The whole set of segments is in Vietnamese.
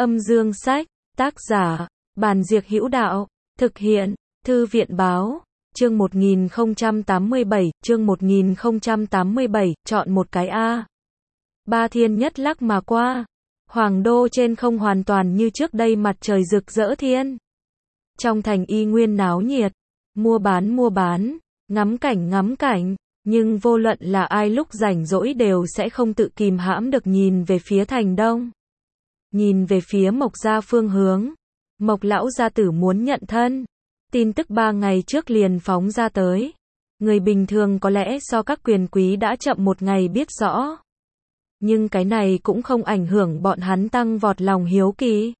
Âm dương sách, tác giả, Bàn Diệc Hữu Đạo, thực hiện, Thư viện Báo, chương 1087, chọn một cái A. Ba thiên nhất lắc mà qua. Hoàng đô trên không hoàn toàn như trước đây mặt trời rực rỡ thiên. Trong thành y nguyên náo nhiệt, mua bán, ngắm cảnh, nhưng vô luận là ai lúc rảnh rỗi đều sẽ không tự kìm hãm được nhìn về phía thành đông. Nhìn về phía Mộc gia phương hướng. Mộc lão gia tử muốn nhận thân. Tin tức 3 ngày trước liền phóng ra tới. Người bình thường có lẽ do các quyền quý đã chậm một ngày biết rõ. Nhưng cái này cũng không ảnh hưởng bọn hắn tăng vọt lòng hiếu kỳ.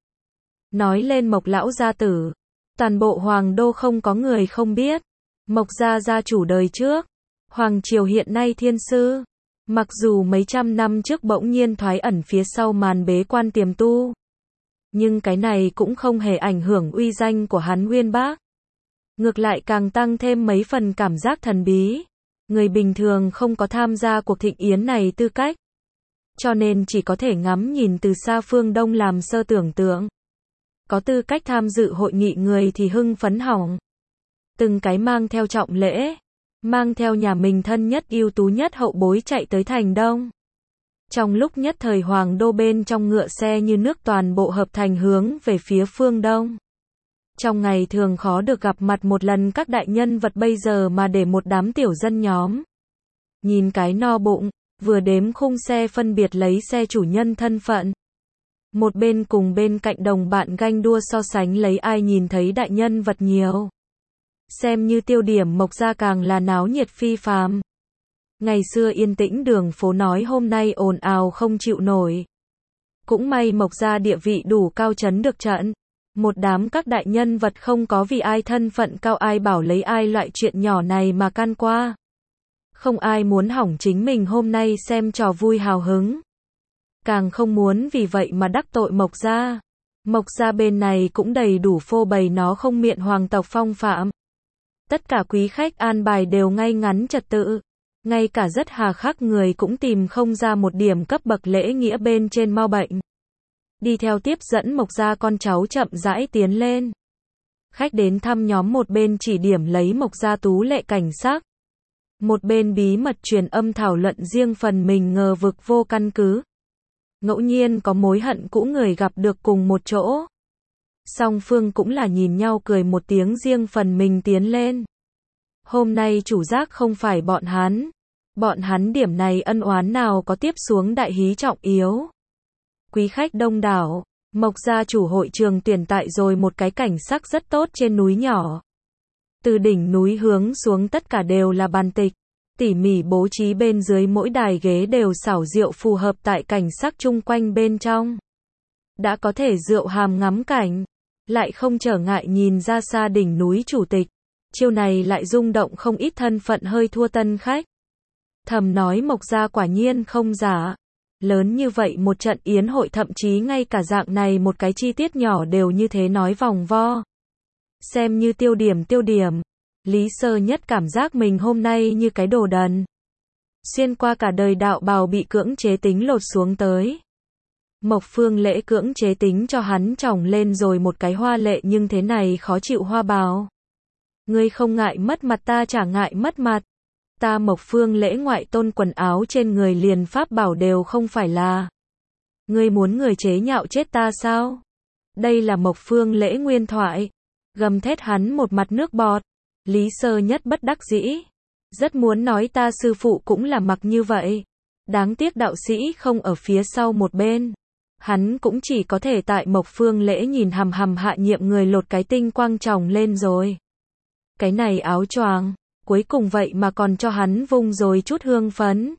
Nói lên Mộc lão gia tử, toàn bộ hoàng đô không có người không biết. Mộc gia gia chủ đời trước, hoàng triều hiện nay thiên sư. Mặc dù mấy trăm năm trước bỗng nhiên thoái ẩn phía sau màn bế quan tiềm tu, nhưng cái này cũng không hề ảnh hưởng uy danh của hắn uyên bác. Ngược lại càng tăng thêm mấy phần cảm giác thần bí. Người bình thường không có tham gia cuộc thịnh yến này tư cách, cho nên chỉ có thể ngắm nhìn từ xa phương đông làm sơ tưởng tượng. Có tư cách tham dự hội nghị người thì hưng phấn hỏng. Từng cái mang theo trọng lễ, mang theo nhà mình thân nhất ưu tú nhất hậu bối chạy tới thành đông. Trong lúc nhất thời hoàng đô bên trong ngựa xe như nước toàn bộ hợp thành hướng về phía phương đông. Trong ngày thường khó được gặp mặt một lần các đại nhân vật bây giờ mà để một đám tiểu dân nhóm. Nhìn cái no bụng, vừa đếm khung xe phân biệt lấy xe chủ nhân thân phận. Một bên cùng bên cạnh đồng bạn ganh đua so sánh lấy ai nhìn thấy đại nhân vật nhiều. Xem như tiêu điểm Mộc gia càng là náo nhiệt phi phàm. Ngày xưa yên tĩnh đường phố nói hôm nay ồn ào không chịu nổi. Cũng may Mộc gia địa vị đủ cao chấn được trận. Một đám các đại nhân vật không có vì ai thân phận cao ai bảo lấy ai loại chuyện nhỏ này mà can qua. Không ai muốn hỏng chính mình hôm nay xem trò vui hào hứng. Càng không muốn vì vậy mà đắc tội Mộc gia. Mộc gia bên này cũng đầy đủ phô bày nó không miệng hoàng tộc phong phạm. Tất cả quý khách an bài đều ngay ngắn trật tự. Ngay cả rất hà khắc người cũng tìm không ra một điểm cấp bậc lễ nghĩa bên trên mau bệnh. Đi theo tiếp dẫn Mộc gia con cháu chậm rãi tiến lên. Khách đến thăm nhóm một bên chỉ điểm lấy Mộc gia tú lệ cảnh sắc. Một bên bí mật truyền âm thảo luận riêng phần mình ngờ vực vô căn cứ. Ngẫu nhiên có mối hận cũ người gặp được cùng một chỗ. Song phương cũng là nhìn nhau cười một tiếng riêng phần mình tiến lên. Hôm nay chủ giác không phải bọn hắn. Bọn hắn điểm này ân oán nào có tiếp xuống đại hí trọng yếu. Quý khách đông đảo, Mộc gia chủ hội trường tuyển tại rồi một cái cảnh sắc rất tốt trên núi nhỏ. Từ đỉnh núi hướng xuống tất cả đều là bàn tịch, tỉ mỉ bố trí bên dưới mỗi đài ghế đều xảo diệu phù hợp tại cảnh sắc chung quanh bên trong. Đã có thể rượu hàm ngắm cảnh, lại không trở ngại nhìn ra xa đỉnh núi chủ tịch. Chiêu này lại rung động không ít thân phận hơi thua tân khách. Thầm nói Mộc gia quả nhiên không giả. Lớn như vậy một trận yến hội thậm chí ngay cả dạng này một cái chi tiết nhỏ đều như thế nói vòng vo. Xem như tiêu điểm. Lý Sơ Nhất cảm giác mình hôm nay như cái đồ đần. Xuyên qua cả đời đạo bào bị cưỡng chế tính lột xuống tới. Mộc Phương Lễ cưỡng chế tính cho hắn tròng lên rồi một cái hoa lệ nhưng thế này khó chịu hoa bào. Ngươi không ngại mất mặt ta chả ngại mất mặt. Ta Mộc Phương Lễ ngoại tôn quần áo trên người liền pháp bảo đều không phải là. Ngươi muốn người chế nhạo chết ta sao? Đây là Mộc Phương Lễ nguyên thoại. Gầm thét hắn một mặt nước bọt. Lý Sơ Nhất bất đắc dĩ. Rất muốn nói ta sư phụ cũng là mặc như vậy. Đáng tiếc đạo sĩ không ở phía sau một bên. Hắn cũng chỉ có thể tại Mộc Phương Lễ nhìn hằm hằm hạ nhiệm người lột cái tinh quang tròng lên rồi. Cái này áo choàng. Cuối cùng vậy mà còn cho hắn vung rồi chút hương phấn.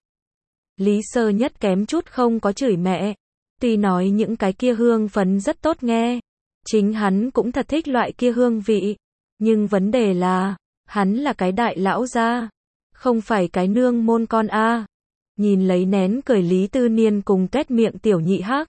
Lý Sơ Nhất kém chút không có chửi mẹ. Tuy nói những cái kia hương phấn rất tốt nghe. Chính hắn cũng thật thích loại kia hương vị. Nhưng vấn đề là, hắn là cái đại lão gia. Không phải cái nương môn con a. Nhìn lấy nén cười Lý Tư Niên cùng tuét miệng tiểu nhị hắc.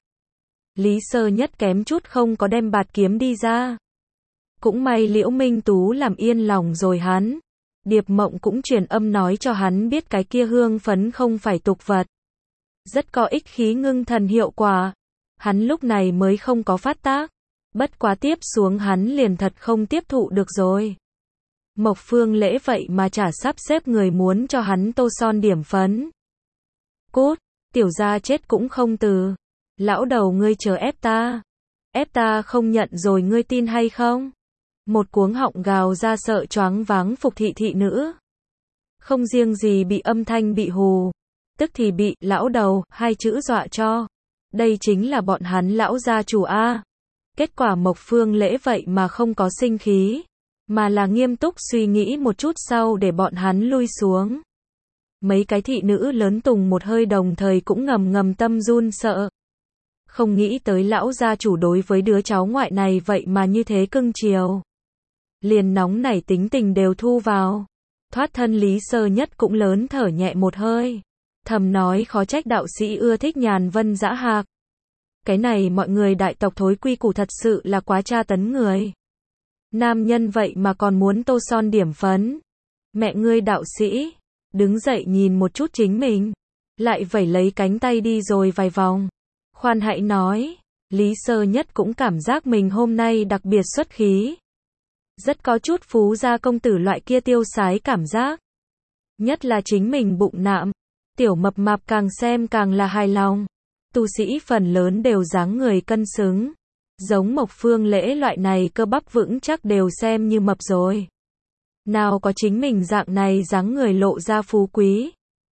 Lý Sơ Nhất kém chút không có đem bạt kiếm đi ra. Cũng may Liễu Minh Tú làm yên lòng rồi hắn. Điệp Mộng cũng truyền âm nói cho hắn biết cái kia hương phấn không phải tục vật. Rất có ích khí ngưng thần hiệu quả. Hắn lúc này mới không có phát tác. Bất quá tiếp xuống hắn liền thật không tiếp thụ được rồi. Mộc Phương Lễ vậy mà chả sắp xếp người muốn cho hắn tô son điểm phấn. Cút, tiểu gia chết cũng không từ. Lão đầu ngươi chờ ép ta. Ép ta không nhận rồi ngươi tin hay không? Một cuống họng gào ra sợ choáng váng Phục thị thị nữ. Không riêng gì bị âm thanh bị hù, tức thì bị lão đầu hai chữ dọa cho. Đây chính là bọn hắn lão gia chủ a. Kết quả Mộc Phương Lễ vậy mà không có sinh khí, mà là nghiêm túc suy nghĩ một chút sau để bọn hắn lui xuống. Mấy cái thị nữ lớn tùng một hơi đồng thời cũng ngầm ngầm tâm run sợ. Không nghĩ tới lão gia chủ đối với đứa cháu ngoại này vậy mà như thế cưng chiều. Liền nóng nảy tính tình đều thu vào. Thoát thân Lý Sơ Nhất cũng lớn thở nhẹ một hơi. Thầm nói khó trách đạo sĩ ưa thích nhàn vân dã hạc. Cái này mọi người đại tộc thối quy củ thật sự là quá tra tấn người. Nam nhân vậy mà còn muốn tô son điểm phấn. Mẹ ngươi đạo sĩ, đứng dậy nhìn một chút chính mình. Lại vẩy lấy cánh tay đi rồi vài vòng. Khoan hãy nói, Lý Sơ Nhất cũng cảm giác mình hôm nay đặc biệt xuất khí. Rất có chút phú gia công tử loại kia tiêu sái cảm giác. Nhất là chính mình bụng nạm. Tiểu mập mạp càng xem càng là hài lòng. Tu sĩ phần lớn đều dáng người cân xứng. Giống Mộc Phương Lễ loại này cơ bắp vững chắc đều xem như mập rồi. Nào có chính mình dạng này dáng người lộ ra phú quý.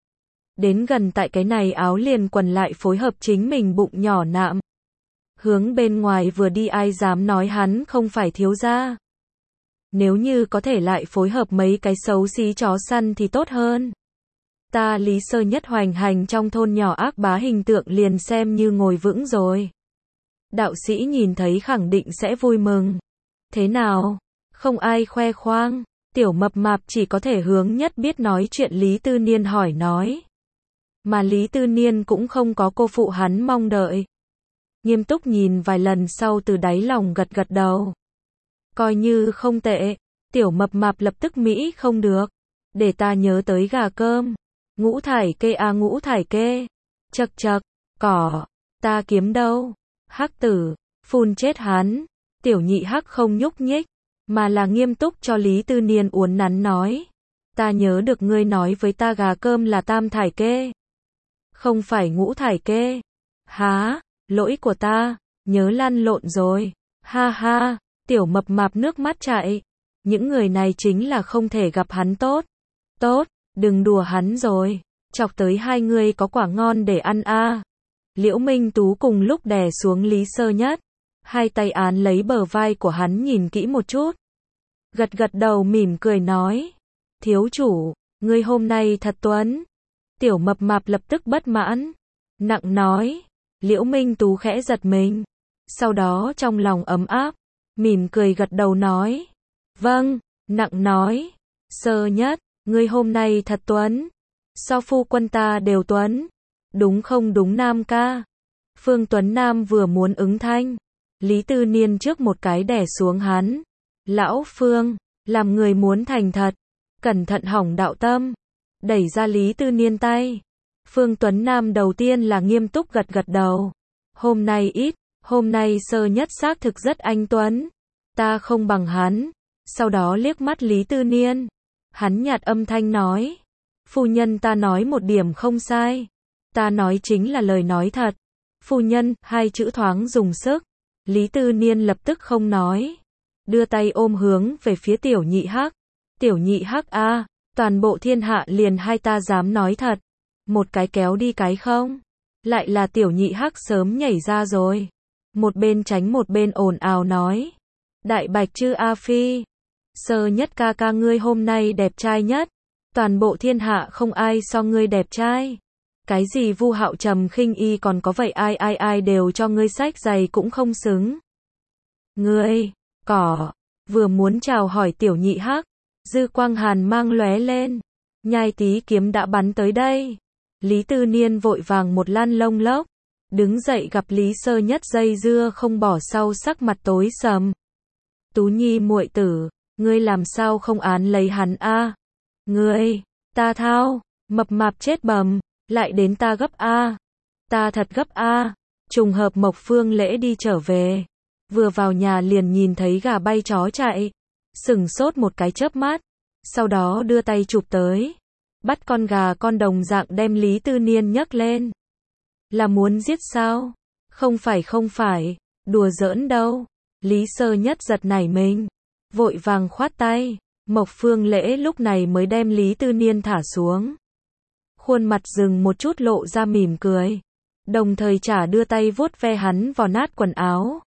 Đến gần tại cái này áo liền quần lại phối hợp chính mình bụng nhỏ nạm. Hướng bên ngoài vừa đi ai dám nói hắn không phải thiếu gia. Nếu như có thể lại phối hợp mấy cái xấu xí chó săn thì tốt hơn. Ta Lý Sơ Nhất hoành hành trong thôn nhỏ ác bá hình tượng liền xem như ngồi vững rồi. Đạo sĩ nhìn thấy khẳng định sẽ vui mừng. Thế nào? Không ai khoe khoang. Tiểu mập mạp chỉ có thể hướng nhất biết nói chuyện Lý Tư Niên hỏi nói. Mà Lý Tư Niên cũng không có cô phụ hắn mong đợi. Nghiêm túc nhìn vài lần sau từ đáy lòng gật gật đầu. Coi như không tệ. Tiểu mập mạp lập tức mỹ không được. Để ta nhớ tới gà cơm. Ngũ thải kê à ngũ thải kê. Chậc chậc, cỏ. Ta kiếm đâu? Hắc tử, phun chết hắn. Tiểu nhị hắc không nhúc nhích. Mà là nghiêm túc cho Lý Tư Niên uốn nắn nói. Ta nhớ được ngươi nói với ta gà cơm là tam thải kê. Không phải ngũ thải kê. Há, lỗi của ta, nhớ lăn lộn rồi. Ha ha, tiểu mập mạp nước mắt chảy. Những người này chính là không thể gặp hắn tốt. Tốt, đừng đùa hắn rồi. Chọc tới hai người có quả ngon để ăn a. Liễu Minh Tú cùng lúc đè xuống Lý Sơ Nhất. Hai tay án lấy bờ vai của hắn nhìn kỹ một chút. Gật gật đầu mỉm cười nói. Thiếu chủ, ngươi hôm nay thật tuấn. Tiểu mập mạp lập tức bất mãn. Nặng nói. Liễu Minh Tú khẽ giật mình. Sau đó trong lòng ấm áp. Mỉm cười gật đầu nói. Vâng, nặng nói. Sơ Nhất, ngươi hôm nay thật tuấn. So phu quân ta đều tuấn. Đúng không đúng Nam ca? Phương Tuấn Nam vừa muốn ứng thanh. Lý Tư Niên trước một cái đè xuống hắn. Lão Phương, làm người muốn thành thật. Cẩn thận hỏng đạo tâm. Đẩy ra Lý Tư Niên tay. Phương Tuấn Nam đầu tiên là nghiêm túc gật gật đầu. Hôm nay ít, hôm nay Sơ Nhất xác thực rất anh tuấn. Ta không bằng hắn. Sau đó liếc mắt Lý Tư Niên. Hắn nhạt âm thanh nói. Phu nhân ta nói một điểm không sai. Ta nói chính là lời nói thật. Phu nhân, hai chữ thoáng dùng sức. Lý Tư Niên lập tức không nói. Đưa tay ôm hướng về phía tiểu nhị hắc. Tiểu nhị hắc a, toàn bộ thiên hạ liền hai ta dám nói thật. Một cái kéo đi cái không. Lại là tiểu nhị hắc sớm nhảy ra rồi. Một bên tránh một bên ồn ào nói. Đại bạch chư A Phi. Sơ Nhất ca ca ngươi hôm nay đẹp trai nhất. Toàn bộ thiên hạ không ai so ngươi đẹp trai. Cái gì Vu Hạo Trầm khinh y còn có vậy ai đều cho ngươi sách giày cũng không xứng. Ngươi, cỏ, vừa muốn chào hỏi tiểu nhị hắc, dư quang hàn mang lóe lên. Nhai tí kiếm đã bắn tới đây. Lý Tư Niên vội vàng một lăn lông lốc. Đứng dậy gặp Lý Sơ Nhất dây dưa không bỏ sau sắc mặt tối sầm. Tú Nhi muội tử, ngươi làm sao không án lấy hắn a? Ngươi, ta thao, mập mạp chết bầm. Lại đến ta gấp a. Ta thật gấp a. Trùng hợp Mộc Phương Lễ đi trở về. Vừa vào nhà liền nhìn thấy gà bay chó chạy. Sửng sốt một cái chớp mắt. Sau đó đưa tay chụp tới. Bắt con gà con đồng dạng đem Lý Tư Niên nhấc lên. Là muốn giết sao? Không phải, đùa giỡn đâu. Lý Sơ Nhất giật nảy mình. Vội vàng khoát tay. Mộc Phương Lễ lúc này mới đem Lý Tư Niên thả xuống. Khuôn mặt dừng một chút lộ ra mỉm cười. Đồng thời trả đưa tay vuốt ve hắn vào nát quần áo.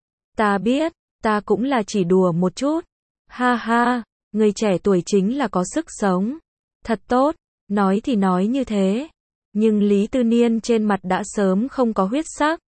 Ta biết, ta cũng là chỉ đùa một chút. Ha ha, người trẻ tuổi chính là có sức sống. Thật tốt, nói thì nói như thế. Nhưng Lý Tư Niên trên mặt đã sớm không có huyết sắc.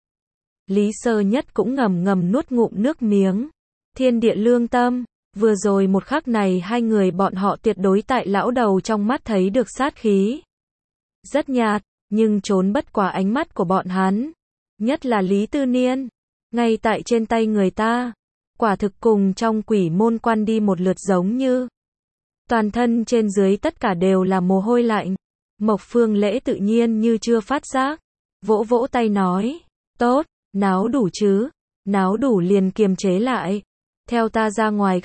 Lý Sơ Nhất cũng ngầm ngầm nuốt ngụm nước miếng. Thiên địa lương tâm, vừa rồi một khắc này hai người bọn họ tuyệt đối tại lão đầu trong mắt thấy được sát khí. Rất nhạt, nhưng trốn bất quá ánh mắt của bọn hắn. Nhất là Lý Tư Niên, ngay tại trên tay người ta. Quả thực cùng trong quỷ môn quan đi một lượt giống như. Toàn thân trên dưới tất cả đều là mồ hôi lạnh. Mộc Phương Lễ tự nhiên như chưa phát giác. Vỗ vỗ tay nói, tốt, náo đủ chứ, náo đủ liền kiềm chế lại. Theo ta ra ngoài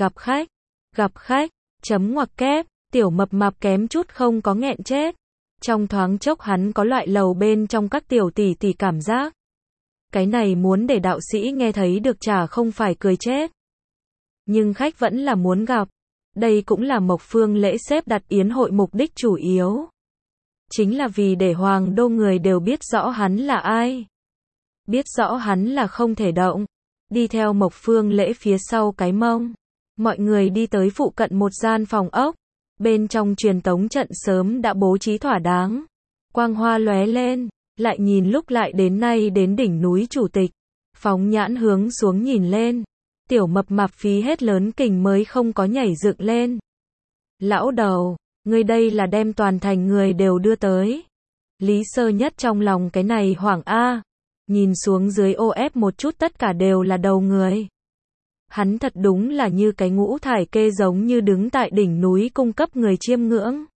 gặp khách, chấm ngoặc kép, tiểu mập mạp kém chút không có nghẹn chết. Trong thoáng chốc hắn có loại lầu bên trong các tiểu tỷ tỷ cảm giác. Cái này muốn để đạo sĩ nghe thấy được chả không phải cười chết. Nhưng khách vẫn là muốn gặp. Đây cũng là Mộc Phương Lễ xếp đặt yến hội mục đích chủ yếu. Chính là vì để Hoàng Đô người đều biết rõ hắn là ai. Biết rõ hắn là không thể động. Đi theo Mộc Phương Lễ phía sau cái mông. Mọi người đi tới phụ cận một gian phòng ốc. Bên trong truyền tống trận sớm đã bố trí thỏa đáng. Quang hoa lóe lên. Lại nhìn lúc lại đến nay đến đỉnh núi chủ tịch. Phóng nhãn hướng xuống nhìn lên. Tiểu mập mạp phí hết lớn kình mới không có nhảy dựng lên. Lão đầu, ngươi đây là đem toàn thành người đều đưa tới. Lý Sơ Nhất trong lòng cái này hoảng a. Nhìn xuống dưới ô ép một chút tất cả đều là đầu người. Hắn thật đúng là như cái ngũ thải kê giống như đứng tại đỉnh núi cung cấp người chiêm ngưỡng.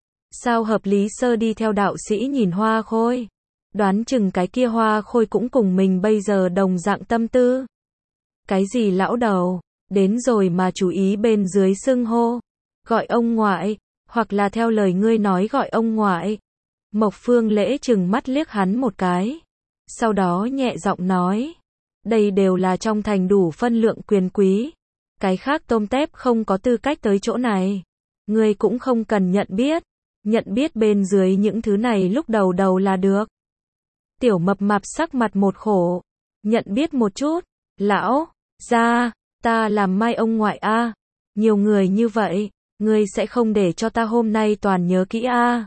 Sao hợp Lý Sơ đi theo đạo sĩ nhìn Hoa Khôi. Đoán chừng cái kia Hoa Khôi cũng cùng mình bây giờ đồng dạng tâm tư. Cái gì lão đầu, đến rồi mà chú ý bên dưới xưng hô. Gọi ông ngoại, hoặc là theo lời ngươi nói gọi ông ngoại. Mộc Phương Lễ chừng mắt liếc hắn một cái. Sau đó nhẹ giọng nói. Đây đều là trong thành đủ phân lượng quyền quý. Cái khác tôm tép không có tư cách tới chỗ này. Ngươi cũng không cần nhận biết. Nhận biết bên dưới những thứ này lúc đầu là được. Tiểu mập mạp sắc mặt một khổ. Nhận biết một chút. Lão, ra, ta làm mai ông ngoại a. Nhiều người như vậy, ngươi sẽ không để cho ta hôm nay toàn nhớ kỹ a.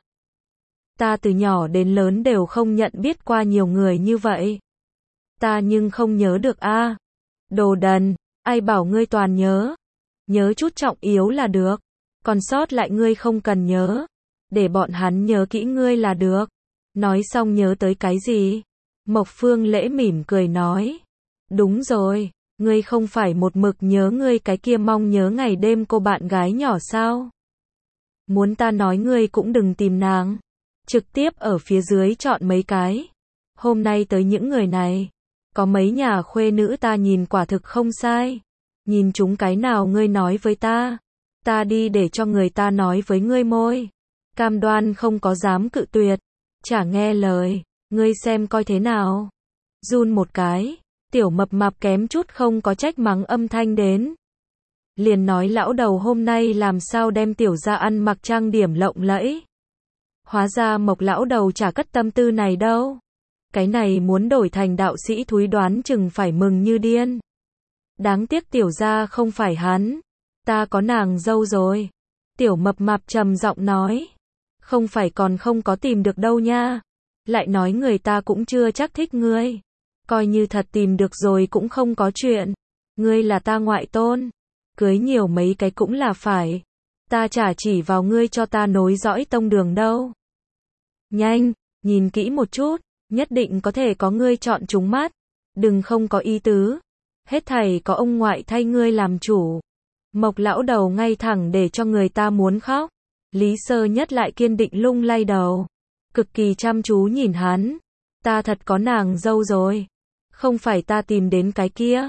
Ta từ nhỏ đến lớn đều không nhận biết qua nhiều người như vậy. Ta nhưng không nhớ được a. Đồ đần, ai bảo ngươi toàn nhớ. Nhớ chút trọng yếu là được. Còn sót lại ngươi không cần nhớ. Để bọn hắn nhớ kỹ ngươi là được. Nói xong nhớ tới cái gì? Mộc Phương Lễ mỉm cười nói. Đúng rồi, ngươi không phải một mực nhớ ngươi cái kia mong nhớ ngày đêm cô bạn gái nhỏ sao? Muốn ta nói ngươi cũng đừng tìm nàng. Trực tiếp ở phía dưới chọn mấy cái. Hôm nay tới những người này. Có mấy nhà khuê nữ ta nhìn quả thực không sai. Nhìn chúng cái nào ngươi nói với ta. Ta đi để cho người ta nói với ngươi môi. Cam đoan không có dám cự tuyệt. Chả nghe lời. Ngươi xem coi thế nào. Run một cái. Tiểu mập mạp kém chút không có trách mắng âm thanh đến. Liền nói lão đầu hôm nay làm sao đem tiểu ra ăn mặc trang điểm lộng lẫy. Hóa ra Mộc lão đầu chả cất tâm tư này đâu. Cái này muốn đổi thành đạo sĩ thúi đoán chừng phải mừng như điên. Đáng tiếc tiểu ra không phải hắn. Ta có nàng dâu rồi. Tiểu mập mạp trầm giọng nói. Không phải còn không có tìm được đâu nha. Lại nói người ta cũng chưa chắc thích ngươi. Coi như thật tìm được rồi cũng không có chuyện. Ngươi là ta ngoại tôn. Cưới nhiều mấy cái cũng là phải. Ta chả chỉ vào ngươi cho ta nối dõi tông đường đâu. Nhanh, nhìn kỹ một chút. Nhất định có thể có ngươi chọn trúng mắt. Đừng không có ý tứ. Hết thảy có ông ngoại thay ngươi làm chủ. Mộc lão đầu ngay thẳng để cho người ta muốn khóc. Lý Sơ Nhất lại kiên định lung lay đầu. Cực kỳ chăm chú nhìn hắn. Ta thật có nàng dâu rồi. Không phải ta tìm đến cái kia.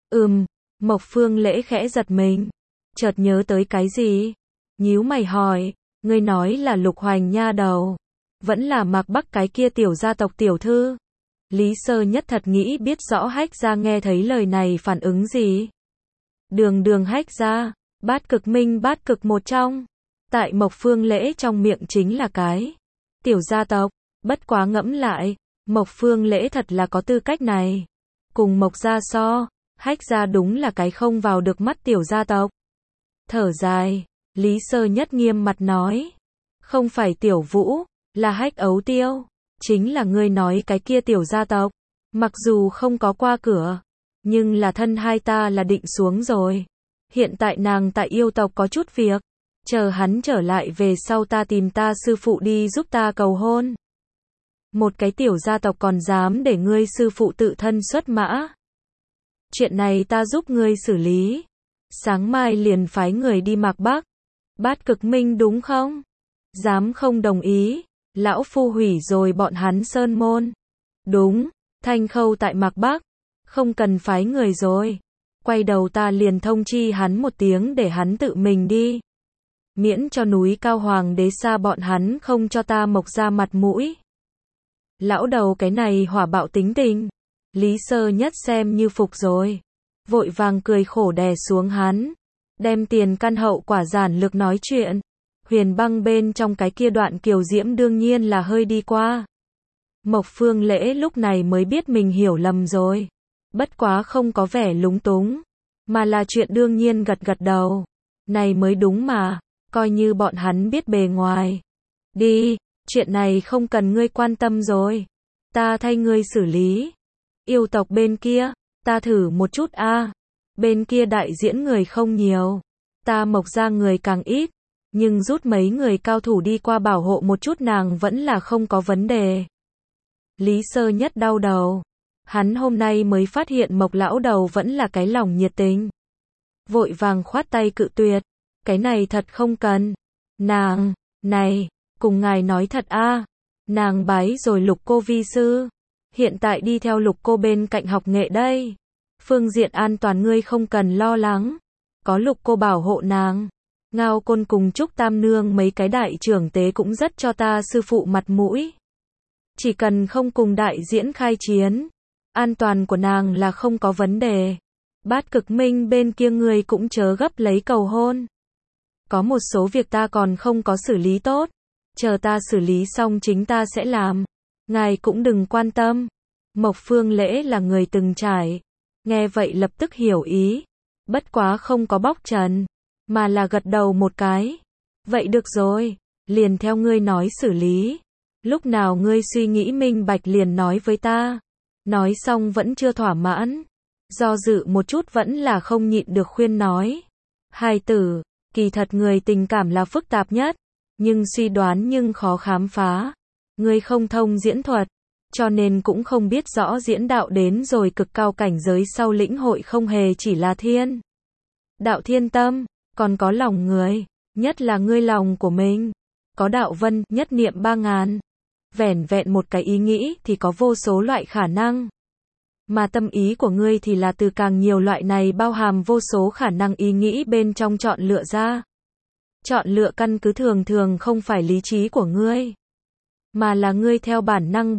Mộc Phương Lễ khẽ giật mình. Chợt nhớ tới cái gì? Nhíu mày hỏi, ngươi nói là Lục Hoành nha đầu. Vẫn là Mạc Bắc cái kia tiểu gia tộc tiểu thư. Lý Sơ Nhất thật nghĩ biết rõ Hách gia nghe thấy lời này phản ứng gì. Đường Hách gia, Bát Cực Minh Bát Cực một trong. Tại Mộc Phương Lễ trong miệng chính là cái tiểu gia tộc. Bất quá ngẫm lại, Mộc Phương Lễ thật là có tư cách này. Cùng Mộc gia so, Hách gia đúng là cái không vào được mắt tiểu gia tộc. Thở dài, Lý Sơ Nhất nghiêm mặt nói. Không phải Tiểu Vũ, là Hách Ấu Tiêu. Chính là ngươi nói cái kia tiểu gia tộc. Mặc dù không có qua cửa, nhưng là thân hai ta là định xuống rồi. Hiện tại nàng tại yêu tộc có chút việc. Chờ hắn trở lại về sau ta tìm ta sư phụ đi giúp ta cầu hôn. Một cái tiểu gia tộc còn dám để ngươi sư phụ tự thân xuất mã. Chuyện này ta giúp ngươi xử lý. Sáng mai liền phái người đi Mạc Bắc. Bát Cực Minh đúng không? Dám không đồng ý. Lão phu hủy rồi bọn hắn sơn môn. Đúng, Thanh Khâu tại Mạc Bắc. Không cần phái người rồi. Quay đầu ta liền thông chi hắn một tiếng để hắn tự mình đi. Miễn cho núi Cao Hoàng đế xa bọn hắn không cho ta Mộc ra mặt mũi. Lão đầu cái này hỏa bạo tính tình. Lý Sơ Nhất xem như phục rồi. Vội vàng cười khổ đè xuống hắn. Đem tiền căn hậu quả giản lược nói chuyện. Huyền Băng bên trong cái kia đoạn kiều diễm đương nhiên là hơi đi qua. Mộc Phương Lễ lúc này mới biết mình hiểu lầm rồi. Bất quá không có vẻ lúng túng. Mà là chuyện đương nhiên gật gật đầu. Này mới đúng mà. Coi như bọn hắn biết bề ngoài. Đi, chuyện này không cần ngươi quan tâm rồi. Ta thay ngươi xử lý. Yêu tộc bên kia, ta thử một chút a. Bên kia đại diễn người không nhiều. Ta Mộc ra người càng ít. Nhưng rút mấy người cao thủ đi qua bảo hộ một chút nàng vẫn là không có vấn đề. Lý Sơ Nhất đau đầu. Hắn hôm nay mới phát hiện Mộc lão đầu vẫn là cái lòng nhiệt tình. Vội vàng khoát tay cự tuyệt. Cái này thật không cần. Nàng, này, cùng ngài nói thật a. Nàng bái rồi Lục cô vi sư. Hiện tại đi theo Lục cô bên cạnh học nghệ đây. Phương diện an toàn ngươi không cần lo lắng. Có Lục cô bảo hộ nàng. Ngao Côn cùng Trúc Tam Nương mấy cái đại trưởng tế cũng rất cho ta sư phụ mặt mũi. Chỉ cần không cùng đại diễn khai chiến. An toàn của nàng là không có vấn đề. Bát Cực Minh bên kia người cũng chớ gấp lấy cầu hôn. Có một số việc ta còn không có xử lý tốt. Chờ ta xử lý xong chính ta sẽ làm. Ngài cũng đừng quan tâm. Mộc Phương Lễ là người từng trải. Nghe vậy lập tức hiểu ý. Bất quá không có bóc trần. Mà là gật đầu một cái. Vậy được rồi. Liền theo ngươi nói xử lý. Lúc nào ngươi suy nghĩ minh bạch liền nói với ta. Nói xong vẫn chưa thỏa mãn. Do dự một chút vẫn là không nhịn được khuyên nói. Hài tử, kỳ thật người tình cảm là phức tạp nhất. Nhưng suy đoán nhưng khó khám phá. Ngươi không thông diễn thuật. Cho nên cũng không biết rõ diễn đạo đến rồi cực cao cảnh giới sau lĩnh hội không hề chỉ là thiên. Đạo thiên tâm, còn có lòng người. Nhất là ngươi lòng của mình. Có đạo vân, nhất niệm 3000. Vẻn vẹn một cái ý nghĩ thì có vô số loại khả năng. Mà tâm ý của ngươi thì là từ càng nhiều loại này bao hàm vô số khả năng ý nghĩ bên trong chọn lựa ra. Chọn lựa căn cứ thường thường không phải lý trí của ngươi. Mà là ngươi theo bản năng.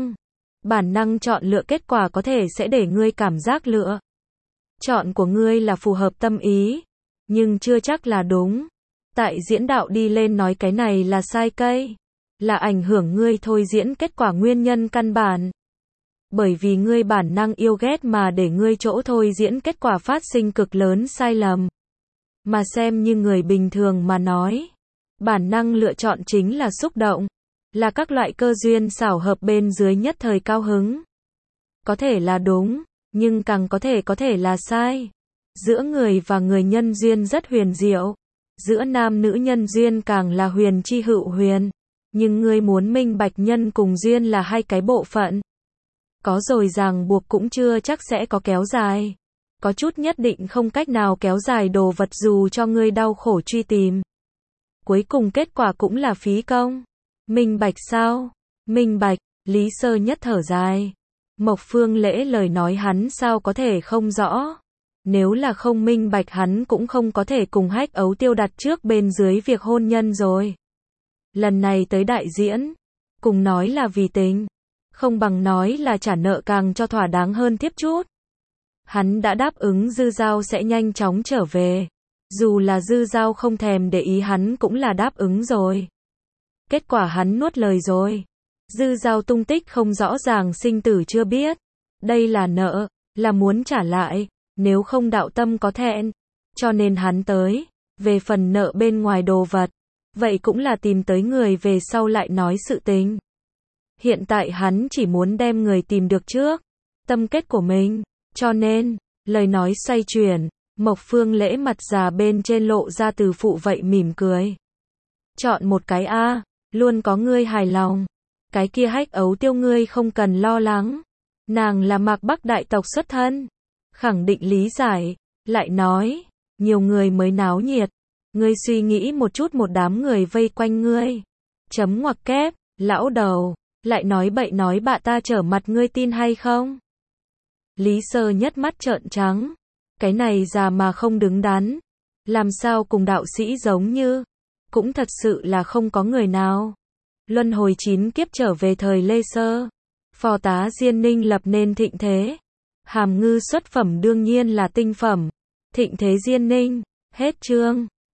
Bản năng chọn lựa kết quả có thể sẽ để ngươi cảm giác lựa. Chọn của ngươi là phù hợp tâm ý. Nhưng chưa chắc là đúng. Tại diễn đạo đi lên nói cái này là sai cây. Là ảnh hưởng ngươi thôi diễn kết quả nguyên nhân căn bản. Bởi vì ngươi bản năng yêu ghét mà để ngươi chỗ thôi diễn kết quả phát sinh cực lớn sai lầm. Mà xem như người bình thường mà nói. Bản năng lựa chọn chính là xúc động. Là các loại cơ duyên xảo hợp bên dưới nhất thời cao hứng. Có thể là đúng, nhưng càng có thể là sai. Giữa người và người nhân duyên rất huyền diệu. Giữa nam nữ nhân duyên càng là huyền chi hữu huyền. Nhưng ngươi muốn minh bạch nhân cùng duyên là hai cái bộ phận. Có rồi ràng buộc cũng chưa chắc sẽ có kéo dài. Có chút nhất định không cách nào kéo dài đồ vật dù cho ngươi đau khổ truy tìm. Cuối cùng kết quả cũng là phí công. Minh bạch sao? Minh bạch, Lý Sơ Nhất thở dài. Mộc Phương Lễ lời nói hắn sao có thể không rõ. Nếu là không minh bạch hắn cũng không có thể cùng Hách Ấu Tiêu đặt trước bên dưới việc hôn nhân rồi. Lần này tới đại diễn, cùng nói là vì tình, không bằng nói là trả nợ càng cho thỏa đáng hơn tiếp chút. Hắn đã đáp ứng Dư Giao sẽ nhanh chóng trở về. Dù là Dư Giao không thèm để ý hắn cũng là đáp ứng rồi. Kết quả hắn nuốt lời rồi. Dư Giao tung tích không rõ ràng, sinh tử chưa biết. Đây là nợ, là muốn trả lại, nếu không đạo tâm có thẹn. Cho nên hắn tới. Về phần nợ bên ngoài đồ vật, vậy cũng là tìm tới người về sau lại nói sự tình. Hiện tại hắn chỉ muốn đem người tìm được trước. Tâm kết của mình. Cho nên, lời nói xoay chuyển, Mộc Phương Lễ mặt già bên trên lộ ra từ phụ vậy mỉm cười. Chọn một cái a, luôn có ngươi hài lòng. Cái kia Hách Ấu Tiêu ngươi không cần lo lắng. Nàng là Mạc Bắc đại tộc xuất thân. Khẳng định lý giải, lại nói, nhiều người mới náo nhiệt. Ngươi suy nghĩ một chút, một đám người vây quanh ngươi. Chấm ngoặc kép, lão đầu, lại nói bậy nói bạ ta trở mặt ngươi tin hay không? Lý Sơ nhất mắt trợn trắng. Cái này già mà không đứng đắn. Làm sao cùng đạo sĩ giống như. Cũng thật sự là không có người nào. Luân hồi 9 kiếp trở về thời Lê Sơ. Phò tá Diên Ninh lập nên thịnh thế. Hàm Ngư xuất phẩm đương nhiên là tinh phẩm. Thịnh thế Diên Ninh. Hết chương.